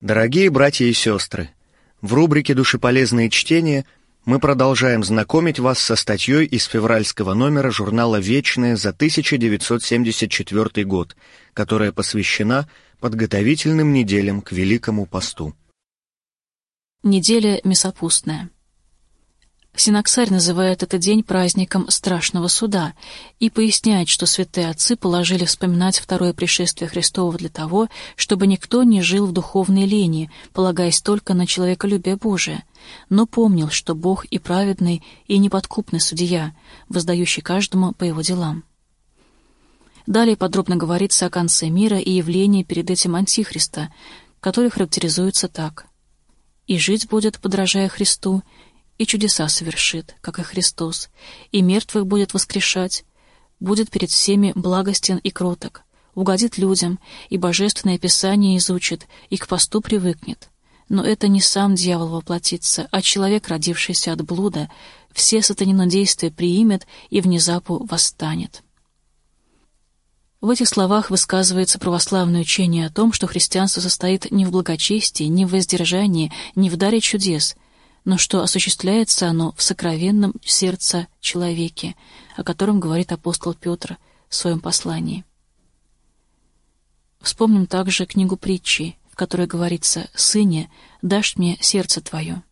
Дорогие братья и сестры, в рубрике «Душеполезные чтения» мы продолжаем знакомить вас со статьей из февральского номера журнала «Вечное» за 1974 год, которая посвящена подготовительным неделям к Великому посту. Неделя мясопустная. Синаксарь называет этот день праздником страшного суда и поясняет, что святые отцы положили вспоминать второе пришествие Христово для того, чтобы никто не жил в духовной лени, полагаясь только на человеколюбие Божие, но помнил, что Бог и праведный, и неподкупный судья, воздающий каждому по его делам. Далее подробно говорится о конце мира и явлении перед этим Антихриста, который характеризуется так: «И жить будет, подражая Христу, и чудеса совершит, как и Христос, и мертвых будет воскрешать, будет перед всеми благостен и кроток, угодит людям, и божественное Писание изучит, и к посту привыкнет. Но это не сам дьявол воплотится, а человек, родившийся от блуда, все сатанино действия приимет и внезапу восстанет». В этих словах высказывается православное учение о том, что христианство состоит не в благочестии, не в воздержании, не в даре чудес, но что осуществляется оно в сокровенном сердце человеке, о котором говорит апостол Петр в своем послании. Вспомним также книгу притчи, в которой говорится: «Сыне, дашь мне сердце твое».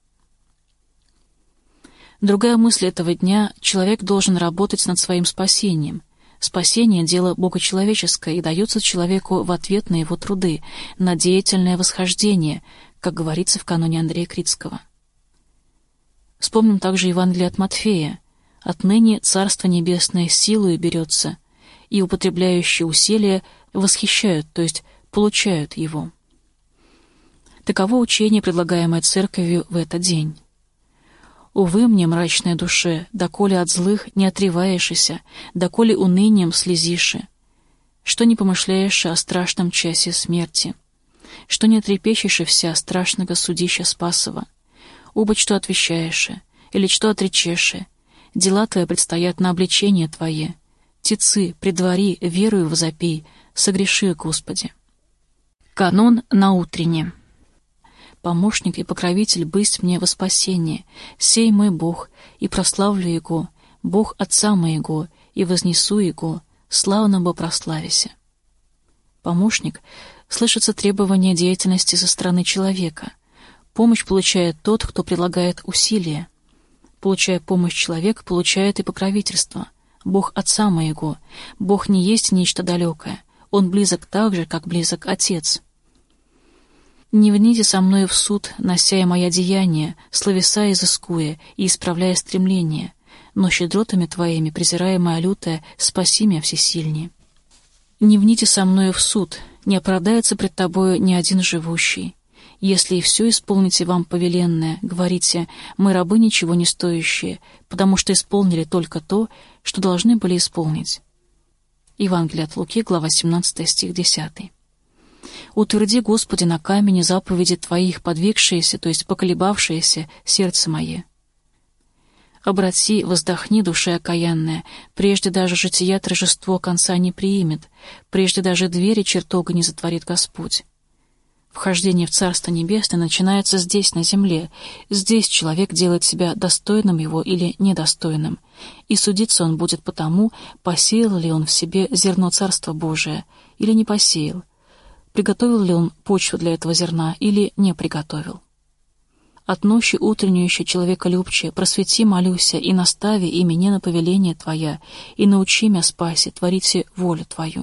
Другая мысль этого дня: человек должен работать над своим спасением. Спасение — дело богочеловеческое и дается человеку в ответ на его труды, на деятельное восхождение, как говорится в каноне Андрея Критского. Вспомним также Евангелие от Матфея: «Отныне Царство Небесное силою берется, и употребляющие усилия восхищают, то есть получают его». Таково учение, предлагаемое Церковью в этот день. «Увы мне, мрачная душе, доколе от злых не отреваешься, доколе унынием слезиши, что не помышляешь о страшном часе смерти, что не трепещешь вся страшного судища Спасова, убыть что отвещаешь, или что отречешь, дела твои предстоят на обличение твое, тицы, предвари, верую возопей, согреши, Господи». Канон на утренне. «Помощник и покровитель бысть мне во спасение, сей мой Бог, и прославлю Его, Бог Отца моего, и вознесу Его, славно бы прославися». Помощник — слышится требование деятельности со стороны человека. Помощь получает тот, кто прилагает усилия. Получая помощь человек, получает и покровительство. Бог Отца моего. Бог не есть нечто далекое. Он близок так же, как близок Отец. «Не вните со мною в суд, нося моя деяния, словеса изыскуя и исправляя стремления, но щедротами твоими, презирая моя лютая, спаси меня всесильнее. Не вните со мною в суд, не оправдается пред тобою ни один живущий. Если и все исполните вам повеленное, говорите: мы рабы ничего не стоящие, потому что исполнили только то, что должны были исполнить». Евангелие от Луки, глава 17, стих 10. «Утверди, Господи, на камне заповеди Твоих, подвигшиеся, то есть поколебавшиеся, сердце мое. Обрати, воздохни, душе окаянная, прежде даже жития торжество конца не приимет, прежде даже двери чертога не затворит Господь». Вхождение в Царство Небесное начинается здесь, на земле. Здесь человек делает себя достойным его или недостойным, и судиться он будет по тому, посеял ли он в себе зерно Царства Божия или не посеял, приготовил ли он почву для этого зерна или не приготовил. «От ночи утреннюющей человеколюбче просвети, молюся, и настави и меня на повеление Твоя, и научи меня спаси, творите волю Твою.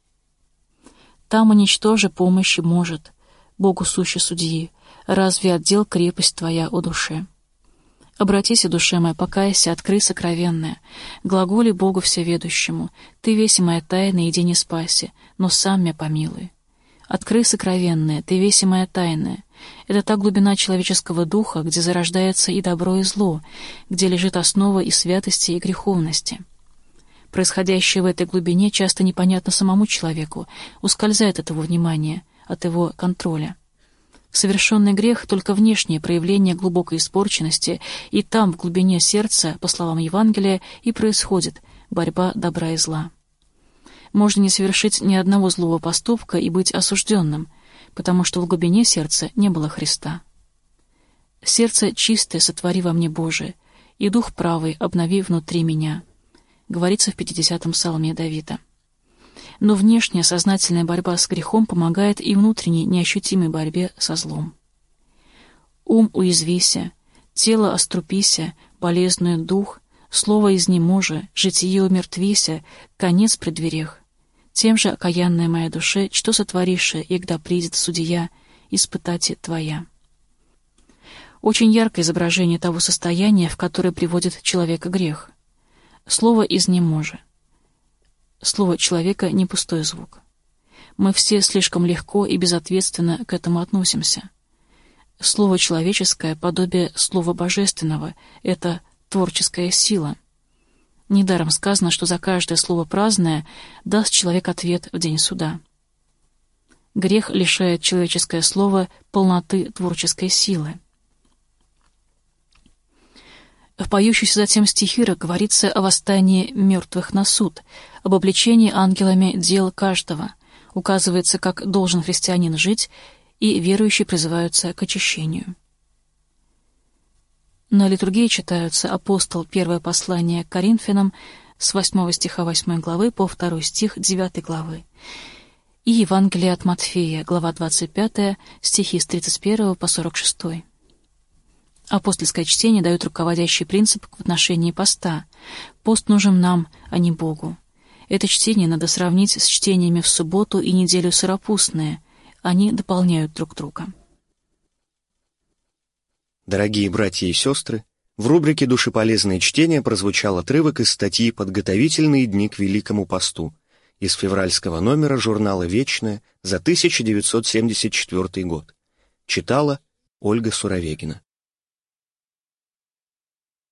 Там уничтожи помощи может, Богу суще судьи, разве отдел крепость Твоя о душе? Обратися, душе моя, покайся, открый сокровенное, глаголи Богу всеведущему, Ты веси моя тайна, иди не спаси, но сам меня помилуй. Открый сокровенное, Ты веси моя тайная. Это та глубина человеческого духа, где зарождается и добро, и зло, где лежит основа и святости, и греховности. Происходящее в этой глубине часто непонятно самому человеку, ускользает от его внимания, от его контроля. Совершенный грех — только внешнее проявление глубокой испорченности, и там, в глубине сердца, по словам Евангелия, и происходит борьба добра и зла. Можно не совершить ни одного злого поступка и быть осужденным. потому что в глубине сердца не было Христа. «Сердце чистое сотвори во мне, Боже, и дух правый обнови внутри меня», говорится в 50-м псалме Давида. Но внешняя сознательная борьба с грехом помогает и внутренней неощутимой борьбе со злом. «Ум уязвися, тело острупися, болезненный дух, слово изнеможа, житие умертвися, конец при дверях. Тем же, окаянная моя душе, что сотворише, и когда придет судья, испытати твоя». Очень яркое изображение того состояния, в которое приводит человека грех. Слово «изнеможа». Слово человека — не пустой звук. Мы все слишком легко и безответственно к этому относимся. Слово человеческое — подобие слова божественного, это творческая сила. Недаром сказано, что за каждое слово праздное даст человек ответ в день суда. Грех лишает человеческое слово полноты творческой силы. В поющейся затем стихирах говорится о восстании мертвых на суд, об обличении ангелами дел каждого, указывается, как должен христианин жить, и верующие призываются к очищению. На литургии читаются апостол 1 послание к Коринфянам с 8 стиха 8 главы по 2 стих 9 главы и Евангелие от Матфея, глава 25, стихи с 31 по 46. Апостольское чтение дает руководящий принцип в отношении поста. Пост нужен нам, а не Богу. Это чтение надо сравнить с чтениями в субботу и неделю сыропустные. Они дополняют друг друга. Дорогие братья и сестры, в рубрике «Душеполезные чтения» прозвучал отрывок из статьи «Подготовительные дни к Великому посту» из февральского номера журнала «Вечное» за 1974 год. Читала Ольга Суровегина.